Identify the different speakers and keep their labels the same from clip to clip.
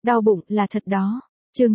Speaker 1: Đau bụng là thật đó. Chương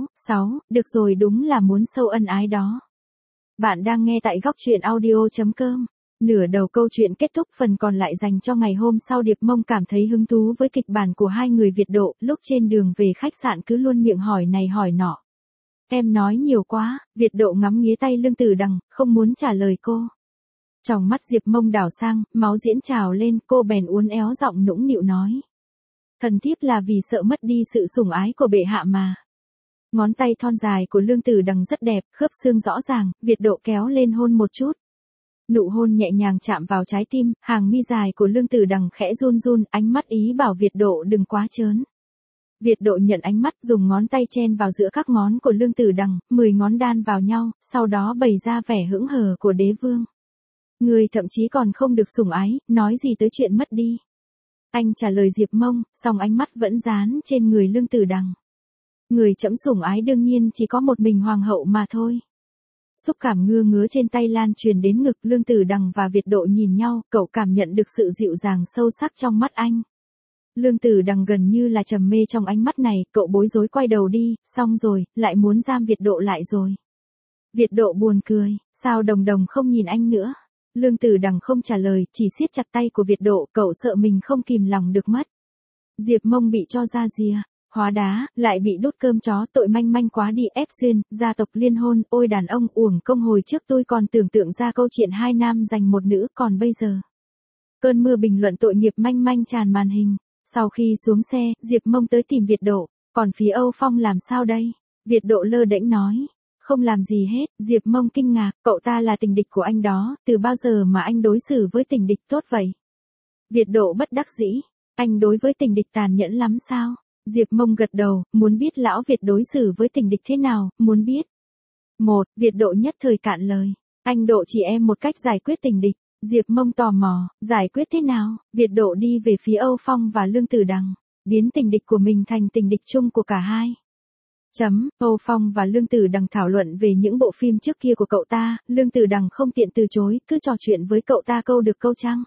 Speaker 1: 6, được rồi, đúng là muốn sâu ân ái đó. Bạn đang nghe tại góc truyện audio.com. Nửa đầu câu chuyện kết thúc, phần còn lại dành cho ngày hôm sau. Điệp Mông cảm thấy hứng thú với kịch bản của hai người Việt Độ, lúc trên đường về khách sạn cứ luôn miệng hỏi này hỏi nọ. Em nói nhiều quá, Việt Độ ngắm nghía tay Lương Tử Đằng, không muốn trả lời cô. Tròng mắt Diệp Mông đảo sang, máu diễn trào lên, cô bèn uốn éo giọng nũng nịu nói. Thần thiếp là vì sợ mất đi sự sủng ái của bệ hạ mà. Ngón tay thon dài của Lương Tử Đằng rất đẹp, khớp xương rõ ràng, Việt Độ kéo lên hôn một chút. Nụ hôn nhẹ nhàng chạm vào trái tim, hàng mi dài của Lương Tử Đằng khẽ run run, ánh mắt ý bảo Việt Độ đừng quá trớn. Việt Độ nhận ánh mắt, dùng ngón tay chen vào giữa các ngón của Lương Tử Đằng, 10 ngón đan vào nhau, sau đó bày ra vẻ hững hờ của đế vương. Người thậm chí còn không được sủng ái, nói gì tới chuyện mất đi. Anh trả lời Diệp Mông, song ánh mắt vẫn dán trên người Lương Tử Đằng. Người trẫm sủng ái đương nhiên chỉ có một mình hoàng hậu mà thôi. Xúc cảm ngứa ngứa trên tay lan truyền đến ngực. Lương Tử Đằng và Việt Độ nhìn nhau, cậu cảm nhận được sự dịu dàng sâu sắc trong mắt anh. Lương Tử Đằng gần như là trầm mê trong ánh mắt này, cậu bối rối quay đầu đi, xong rồi, lại muốn giam Việt Độ lại rồi. Việt Độ buồn cười, sao Đồng Đồng không nhìn anh nữa? Lương Tử Đằng không trả lời, chỉ siết chặt tay của Việt Độ, cậu sợ mình không kìm lòng được mất. Diệp Mông bị cho ra rìa, hóa đá, lại bị đốt cơm chó, tội manh manh quá đi. Ép xuyên, gia tộc liên hôn, ôi đàn ông, uổng công hồi trước tôi còn tưởng tượng ra câu chuyện hai nam giành một nữ, còn bây giờ. Cơn mưa bình luận tội nghiệp manh manh tràn màn hình. Sau khi xuống xe, Diệp Mông tới tìm Việt Độ, còn phía Âu Phong làm sao đây? Việt Độ lơ đễnh nói. Không làm gì hết. Diệp Mông kinh ngạc, cậu ta là tình địch của anh đó, từ bao giờ mà anh đối xử với tình địch tốt vậy? Việt Độ bất đắc dĩ, anh đối với tình địch tàn nhẫn lắm sao? Diệp Mông gật đầu, muốn biết lão Việt đối xử với tình địch thế nào, muốn biết. Việt Độ nhất thời cạn lời, anh Độ chỉ em một cách giải quyết tình địch. Diệp Mông tò mò, giải quyết thế nào? Việt Độ đi về phía Âu Phong và Lương Tử Đằng, biến tình địch của mình thành tình địch chung của cả hai. Âu Phong và Lương Tử Đằng thảo luận về những bộ phim trước kia của cậu ta, Lương Tử Đằng không tiện từ chối, cứ trò chuyện với cậu ta câu được câu trăng.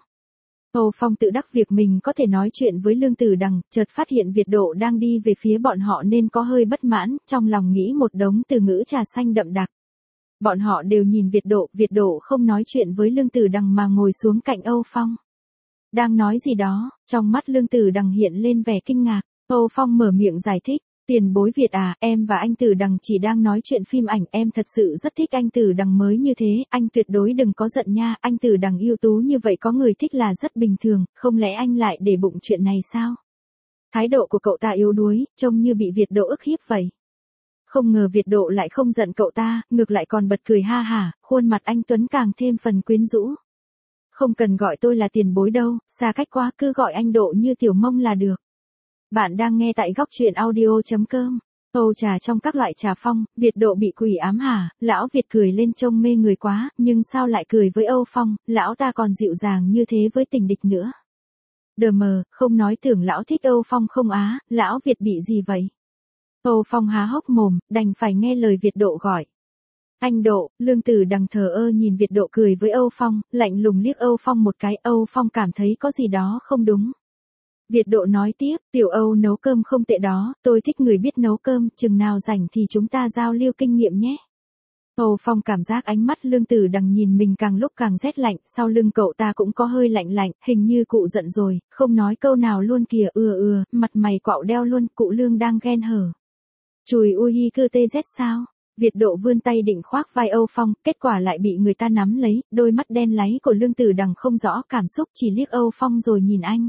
Speaker 1: Âu Phong tự đắc việc mình có thể nói chuyện với Lương Tử Đằng, chợt phát hiện Việt Độ đang đi về phía bọn họ nên có hơi bất mãn, trong lòng nghĩ một đống từ ngữ trà xanh đậm đặc. Bọn họ đều nhìn Việt Độ không nói chuyện với Lương Tử Đằng mà ngồi xuống cạnh Âu Phong. Đang nói gì đó, trong mắt Lương Tử Đằng hiện lên vẻ kinh ngạc. Âu Phong mở miệng giải thích. Tiền bối Việt à, em và anh Tử Đằng chỉ đang nói chuyện phim ảnh, em thật sự rất thích anh Tử Đằng mới như thế, anh tuyệt đối đừng có giận nha, anh Tử Đằng ưu tú như vậy có người thích là rất bình thường, không lẽ anh lại để bụng chuyện này sao? Thái độ của cậu ta yếu đuối, trông như bị Việt Độ ức hiếp vậy. Không ngờ Việt Độ lại không giận cậu ta, ngược lại còn bật cười ha hả, khuôn mặt anh Tuấn càng thêm phần quyến rũ. Không cần gọi tôi là tiền bối đâu, xa cách quá, cứ gọi anh Độ như Tiểu Mông là được. Bạn đang nghe tại góc truyện audio.com. Âu trà trong các loại trà phong, Việt Độ bị quỷ ám hả? Lão Việt cười lên trông mê người quá, nhưng sao lại cười với Âu Phong, lão ta còn dịu dàng như thế với tình địch nữa. Đờ mờ, không nói tưởng lão thích Âu Phong không á, lão Việt bị gì vậy? Âu Phong há hốc mồm, đành phải nghe lời Việt Độ gọi. Anh Độ. Lương Tử Đằng thờ ơ nhìn Việt Độ cười với Âu Phong, lạnh lùng liếc Âu Phong một cái, Âu Phong cảm thấy có gì đó không đúng. Việt Độ nói tiếp, Tiểu Âu nấu cơm không tệ đó, tôi thích người biết nấu cơm, chừng nào rảnh thì chúng ta giao lưu kinh nghiệm nhé. Âu Phong cảm giác ánh mắt Lương Tử Đằng nhìn mình càng lúc càng rét lạnh, sau lưng cậu ta cũng có hơi lạnh lạnh, hình như cụ giận rồi, không nói câu nào luôn kìa. Mặt mày quạo đeo luôn, cụ Lương đang ghen hở. Chùi ui hi cơ tê rét sao? Việt Độ vươn tay định khoác vai Âu Phong, kết quả lại bị người ta nắm lấy, đôi mắt đen láy của Lương Tử Đằng không rõ cảm xúc, chỉ liếc Âu Phong rồi nhìn anh.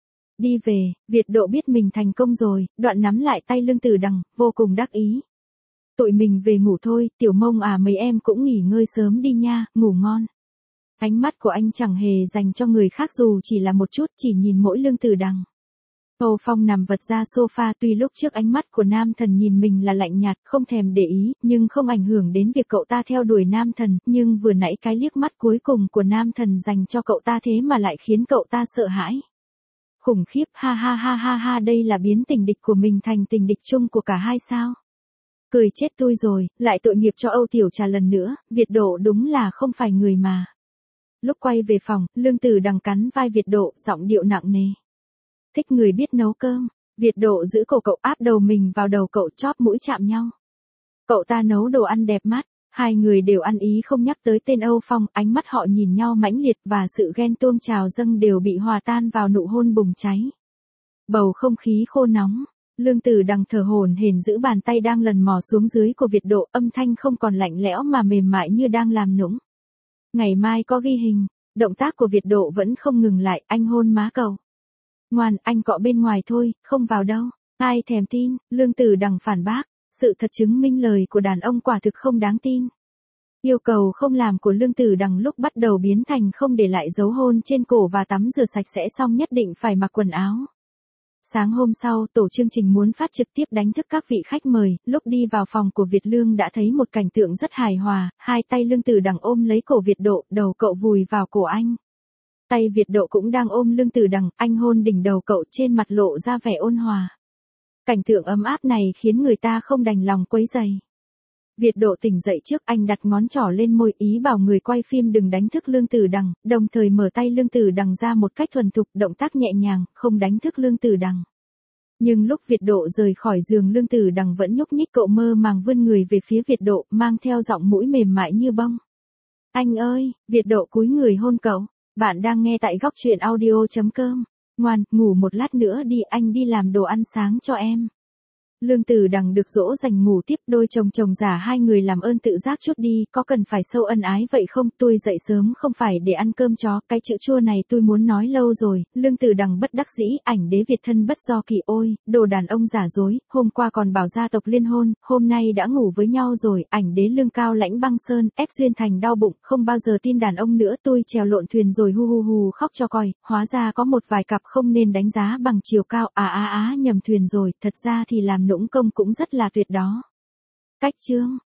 Speaker 1: Đi về, Việt Độ biết mình thành công rồi, đoạn nắm lại tay Lương Tử Đằng, vô cùng đắc ý. Tụi mình về ngủ thôi, Tiểu Mông à, mấy em cũng nghỉ ngơi sớm đi nha, ngủ ngon. Ánh mắt của anh chẳng hề dành cho người khác dù chỉ là một chút, chỉ nhìn mỗi Lương Tử Đằng. Âu Phong nằm vật ra sofa, tuy lúc trước ánh mắt của nam thần nhìn mình là lạnh nhạt, không thèm để ý, nhưng không ảnh hưởng đến việc cậu ta theo đuổi nam thần, nhưng vừa nãy cái liếc mắt cuối cùng của nam thần dành cho cậu ta thế mà lại khiến cậu ta sợ hãi. Khủng khiếp, ha, đây là biến tình địch của mình thành tình địch chung của cả hai sao? Cười chết tôi rồi, lại tội nghiệp cho Âu Tiểu Trà lần nữa, Việt Độ đúng là không phải người mà. Lúc quay về phòng, Lương Tử Đằng cắn vai Việt Độ, giọng điệu nặng nề. Thích người biết nấu cơm, Việt Độ giữ cổ cậu áp đầu mình vào đầu cậu chóp mũi chạm nhau. Cậu ta nấu đồ ăn đẹp mắt, hai người đều ăn ý không nhắc tới tên Âu Phong, ánh mắt họ nhìn nhau mãnh liệt và sự ghen tuông trào dâng đều bị hòa tan vào nụ hôn bùng cháy. Bầu không khí khô nóng, Lương Tử Đằng thở hổn hển giữ bàn tay đang lần mò xuống dưới của Việt Độ, âm thanh không còn lạnh lẽo mà mềm mại như đang làm nũng. Ngày mai có ghi hình, động tác của Việt Độ vẫn không ngừng lại, anh hôn má cậu. Ngoan, anh cọ bên ngoài thôi, không vào đâu. Ai thèm tin, Lương Tử Đằng phản bác, sự thật chứng minh lời của đàn ông quả thực không đáng tin. Yêu cầu không làm của Lương Tử Đằng lúc bắt đầu biến thành không để lại dấu hôn trên cổ và tắm rửa sạch sẽ xong nhất định phải mặc quần áo. Sáng hôm sau, tổ chương trình muốn phát trực tiếp đánh thức các vị khách mời, lúc đi vào phòng của Việt Lương đã thấy một cảnh tượng rất hài hòa, hai tay Lương Tử Đằng ôm lấy cổ Việt Độ, đầu cậu vùi vào cổ anh. Tay Việt Độ cũng đang ôm Lương Tử Đằng, anh hôn đỉnh đầu cậu, trên mặt lộ ra vẻ ôn hòa. Cảnh tượng ấm áp này khiến người ta không đành lòng quấy rầy. Việt Độ tỉnh dậy trước, anh đặt ngón trỏ lên môi ý bảo người quay phim đừng đánh thức Lương Tử Đằng, đồng thời mở tay Lương Tử Đằng ra một cách thuần thục, động tác nhẹ nhàng, không đánh thức Lương Tử Đằng. Nhưng lúc Việt Độ rời khỏi giường, Lương Tử Đằng vẫn nhúc nhích, cậu mơ màng vươn người về phía Việt Độ, mang theo giọng mũi mềm mại như bông. Anh ơi, Việt Độ cúi người hôn cậu. Bạn đang nghe tại góc truyện audio.com. Ngoan, ngủ một lát nữa đi, anh đi làm đồ ăn sáng cho em. Lương Tử Đằng được dỗ dành ngủ tiếp, đôi chồng già hai người làm ơn tự giác chút đi, có cần phải sâu ân ái vậy không, tôi dậy sớm không phải để ăn cơm chó, cái chữ chua này tôi muốn nói lâu rồi. Lương Tử Đằng bất đắc dĩ, ảnh đế Việt thân bất do kỳ, ôi, đồ đàn ông giả dối, hôm qua còn bảo gia tộc liên hôn, hôm nay đã ngủ với nhau rồi, ảnh đế Lương cao lãnh băng sơn, ép Duyên Thành đau bụng, không bao giờ tin đàn ông nữa, tôi trèo lộn thuyền rồi hu hu hu khóc cho coi, hóa ra có một vài cặp không nên đánh giá bằng chiều cao, nhầm thuyền rồi, thật ra thì làm nũng công cũng rất là tuyệt đó. Cách chương